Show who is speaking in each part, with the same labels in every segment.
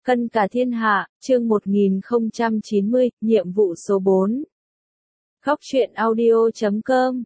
Speaker 1: Cân cả thiên hạ, chương 1090, nhiệm vụ số 4. Góc truyện audio.com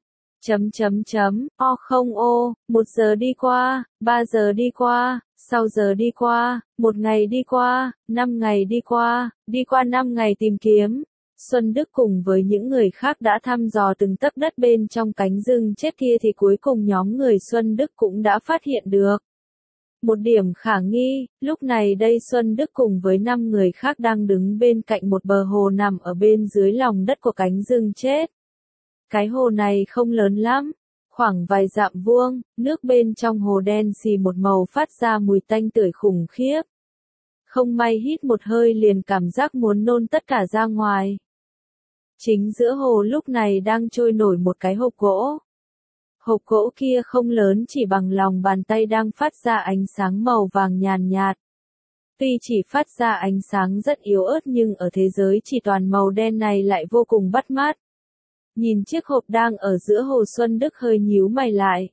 Speaker 1: O không ô, 1 giờ đi qua, 3 giờ đi qua, 6 giờ đi qua, 1 ngày đi qua, 5 ngày đi qua 5 ngày tìm kiếm. Xuân Đức cùng với những người khác đã thăm dò từng tấc đất bên trong cánh rừng chết kia thì cuối cùng nhóm người Xuân Đức cũng đã phát hiện được một điểm khả nghi. Lúc này đây Xuân Đức cùng với 5 người khác đang đứng bên cạnh một bờ hồ nằm ở bên dưới lòng đất của cánh rừng chết. Cái hồ này không lớn lắm, khoảng vài dặm vuông, nước bên trong hồ đen xì một màu phát ra mùi tanh tưởi khủng khiếp. Không may hít một hơi liền cảm giác muốn nôn tất cả ra ngoài. Chính giữa hồ lúc này đang trôi nổi một cái hộp gỗ. Hộp gỗ kia không lớn, chỉ bằng lòng bàn tay, đang phát ra ánh sáng màu vàng nhàn nhạt. Tuy chỉ phát ra ánh sáng rất yếu ớt nhưng ở thế giới chỉ toàn màu đen này lại vô cùng bắt mắt. Nhìn chiếc hộp đang ở giữa hồ, Xuân Đức hơi nhíu mày lại.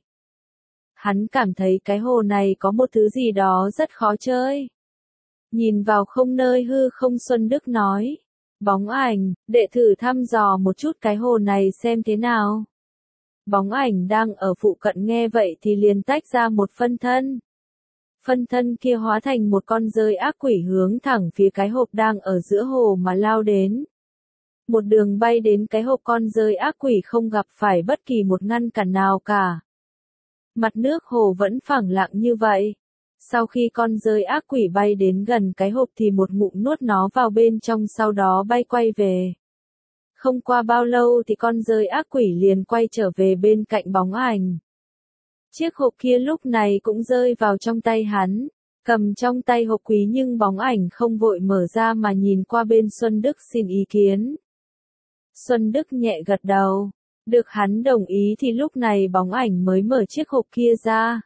Speaker 1: Hắn cảm thấy cái hồ này có một thứ gì đó rất khó chơi. Nhìn vào không nơi hư không, Xuân Đức nói. Bóng ảnh, đệ thử thăm dò một chút cái hồ này xem thế nào. Bóng ảnh đang ở phụ cận nghe vậy thì liền tách ra một phân thân. Phân thân kia hóa thành một con dơi ác quỷ hướng thẳng phía cái hộp đang ở giữa hồ mà lao đến. Một đường bay đến cái hộp, con dơi ác quỷ không gặp phải bất kỳ một ngăn cản nào cả. Mặt nước hồ vẫn phẳng lặng như vậy. Sau khi con dơi ác quỷ bay đến gần cái hộp thì một ngụm nuốt nó vào bên trong, sau đó bay quay về. Không qua bao lâu thì con dơi ác quỷ liền quay trở về bên cạnh bóng ảnh. Chiếc hộp kia lúc này cũng rơi vào trong tay hắn. Cầm trong tay hộp quý nhưng bóng ảnh không vội mở ra mà nhìn qua bên Xuân Đức xin ý kiến. Xuân Đức nhẹ gật đầu. Được hắn đồng ý thì lúc này bóng ảnh mới mở chiếc hộp kia ra.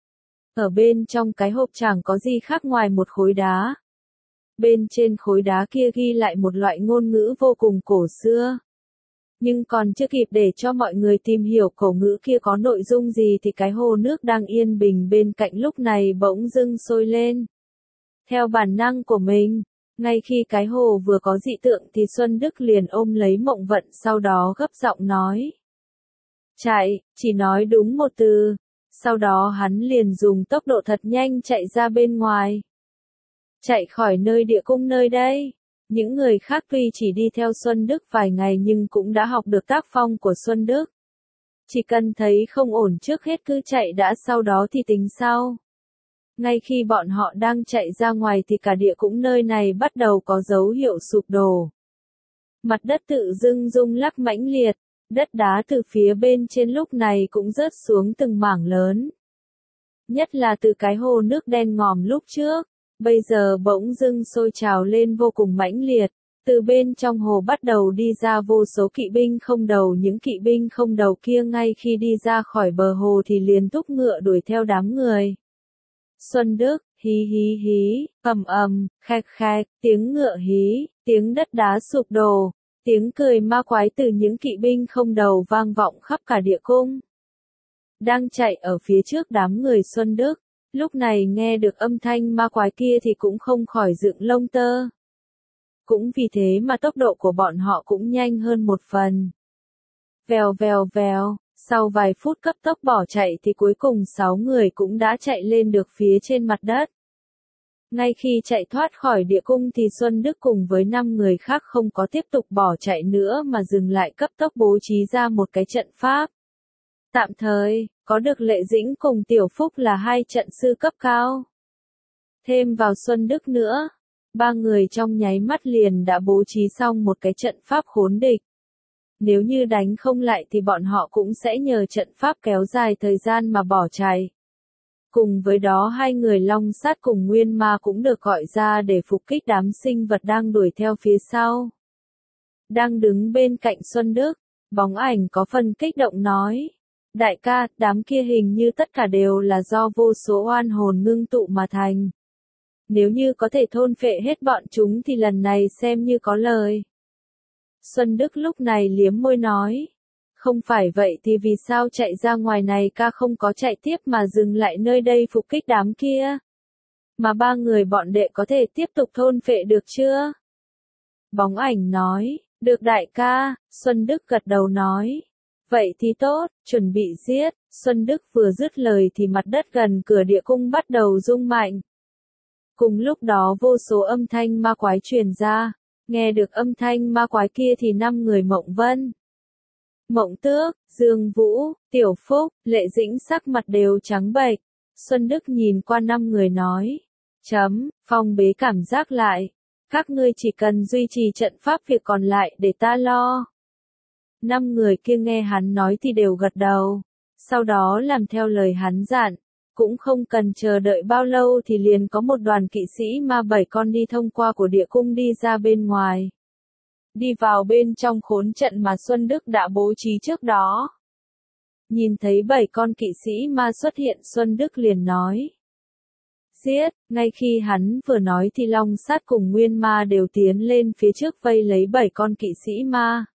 Speaker 1: Ở bên trong cái hộp chẳng có gì khác ngoài một khối đá. Bên trên khối đá kia ghi lại một loại ngôn ngữ vô cùng cổ xưa. Nhưng còn chưa kịp để cho mọi người tìm hiểu cổ ngữ kia có nội dung gì thì cái hồ nước đang yên bình bên cạnh lúc này bỗng dưng sôi lên. Theo bản năng của mình, ngay khi cái hồ vừa có dị tượng thì Xuân Đức liền ôm lấy Mộng Vận, sau đó gấp giọng nói. Chạy, chỉ nói đúng một từ. Sau đó hắn liền dùng tốc độ thật nhanh chạy ra bên ngoài. Chạy khỏi nơi địa cung nơi đây. Những người khác tuy chỉ đi theo Xuân Đức vài ngày nhưng cũng đã học được tác phong của Xuân Đức. Chỉ cần thấy không ổn trước hết cứ chạy đã, sau đó thì tính sau. Ngay khi bọn họ đang chạy ra ngoài thì cả địa cung nơi này bắt đầu có dấu hiệu sụp đổ. Mặt đất tự dưng rung lắc mãnh liệt. Đất đá từ phía bên trên lúc này cũng rớt xuống từng mảng lớn. Nhất là từ cái hồ nước đen ngòm lúc trước, bây giờ bỗng dưng sôi trào lên vô cùng mãnh liệt. Từ bên trong hồ bắt đầu đi ra vô số kỵ binh không đầu. Những kỵ binh không đầu kia ngay khi đi ra khỏi bờ hồ thì liền thúc ngựa đuổi theo đám người. Xuân Đức, hí hí hí, khẹt khẹt, tiếng ngựa hí, tiếng đất đá sụp đổ. Tiếng cười ma quái từ những kỵ binh không đầu vang vọng khắp cả địa cung. Đang chạy ở phía trước đám người Xuân Đức, lúc này nghe được âm thanh ma quái kia thì cũng không khỏi dựng lông tơ. Cũng vì thế mà tốc độ của bọn họ cũng nhanh hơn một phần. Vèo vèo vèo, sau vài phút cấp tốc bỏ chạy thì cuối cùng 6 người cũng đã chạy lên được phía trên mặt đất. Ngay khi chạy thoát khỏi địa cung thì Xuân Đức cùng với 5 người khác không có tiếp tục bỏ chạy nữa mà dừng lại, cấp tốc bố trí ra một cái trận pháp. Tạm thời, có được Lệ Dĩnh cùng Tiểu Phúc là 2 trận sư cấp cao. Thêm vào Xuân Đức nữa, 3 người trong nháy mắt liền đã bố trí xong một cái trận pháp khốn địch. Nếu như đánh không lại thì bọn họ cũng sẽ nhờ trận pháp kéo dài thời gian mà bỏ chạy. Cùng với đó 2 người Long Sát cùng Nguyên Ma cũng được gọi ra để phục kích đám sinh vật đang đuổi theo phía sau. Đang đứng bên cạnh Xuân Đức, bóng ảnh có phần kích động nói. Đại ca, đám kia hình như tất cả đều là do vô số oan hồn ngưng tụ mà thành. Nếu như có thể thôn phệ hết bọn chúng thì lần này xem như có lời. Xuân Đức lúc này liếm môi nói. Không phải vậy thì vì sao chạy ra ngoài này ca không có chạy tiếp mà dừng lại nơi đây phục kích đám kia? mà ba người bọn đệ có thể tiếp tục thôn phệ được chưa? Bóng ảnh nói, được đại ca, Xuân Đức gật đầu nói. Vậy thì tốt, chuẩn bị giết, Xuân Đức vừa dứt lời thì mặt đất gần cửa địa cung bắt đầu rung mạnh. Cùng lúc đó vô số âm thanh ma quái truyền ra, nghe được âm thanh ma quái kia thì 5 người Mộng Vân, Mộng Tước, Dương Vũ, Tiểu Phúc, Lệ Dĩnh sắc mặt đều trắng bệch. Xuân Đức nhìn qua 5 người nói, phong bế cảm giác lại, các ngươi chỉ cần duy trì trận pháp, việc còn lại để ta lo. 5 người kia nghe hắn nói thì đều gật đầu, sau đó làm theo lời hắn dặn, cũng không cần chờ đợi bao lâu thì liền có một đoàn kỵ sĩ ma 7 con đi thông qua của địa cung đi ra bên ngoài. Đi vào bên trong khốn trận mà Xuân Đức đã bố trí trước đó. Nhìn thấy 7 con kỵ sĩ ma xuất hiện, Xuân Đức liền nói. Giết, ngay khi hắn vừa nói thì Long Sát cùng Nguyên Ma đều tiến lên phía trước vây lấy 7 con kỵ sĩ ma.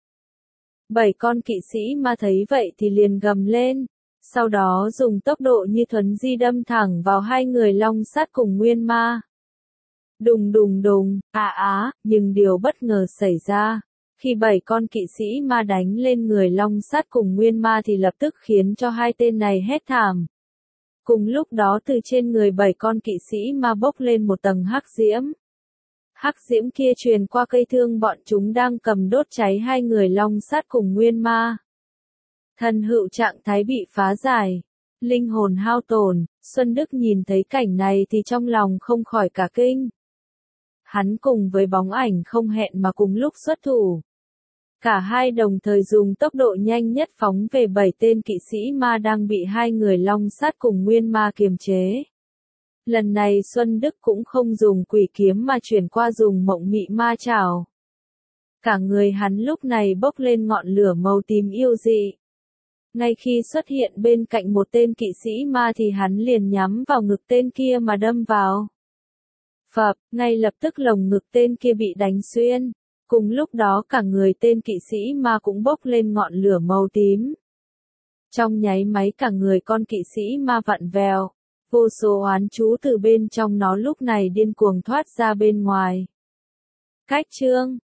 Speaker 1: 7 con kỵ sĩ ma thấy vậy thì liền gầm lên, sau đó dùng tốc độ như thuấn di đâm thẳng vào hai người Long Sát cùng Nguyên Ma. Đùng đùng đùng, nhưng điều bất ngờ xảy ra. Khi 7 con kỵ sĩ ma đánh lên người Long Sát cùng Nguyên Ma thì lập tức khiến cho hai tên này hét thảm. Cùng lúc đó từ trên người 7 con kỵ sĩ ma bốc lên một tầng hắc diễm. Hắc diễm kia truyền qua cây thương bọn chúng đang cầm đốt cháy hai người Long Sát cùng Nguyên Ma. Thần hữu trạng thái bị phá giải, linh hồn hao tổn. Xuân Đức nhìn thấy cảnh này thì trong lòng không khỏi cả kinh. Hắn cùng với bóng ảnh không hẹn mà cùng lúc xuất thủ. Cả hai đồng thời dùng tốc độ nhanh nhất phóng về 7 tên kỵ sĩ ma đang bị hai người Long Sát cùng Nguyên Ma kiềm chế. Lần này Xuân Đức cũng không dùng quỷ kiếm mà chuyển qua dùng mộng mị ma chảo. Cả người hắn lúc này bốc lên ngọn lửa màu tím yêu dị. Ngay khi xuất hiện bên cạnh một tên kỵ sĩ ma thì hắn liền nhắm vào ngực tên kia mà đâm vào. Phập, ngay lập tức lồng ngực tên kia bị đánh xuyên. Cùng lúc đó cả người tên kỵ sĩ ma cũng bốc lên ngọn lửa màu tím. Trong nháy máy cả người con kỵ sĩ ma vặn vẹo, vô số oán chú từ bên trong nó lúc này điên cuồng thoát ra bên ngoài. Cách chương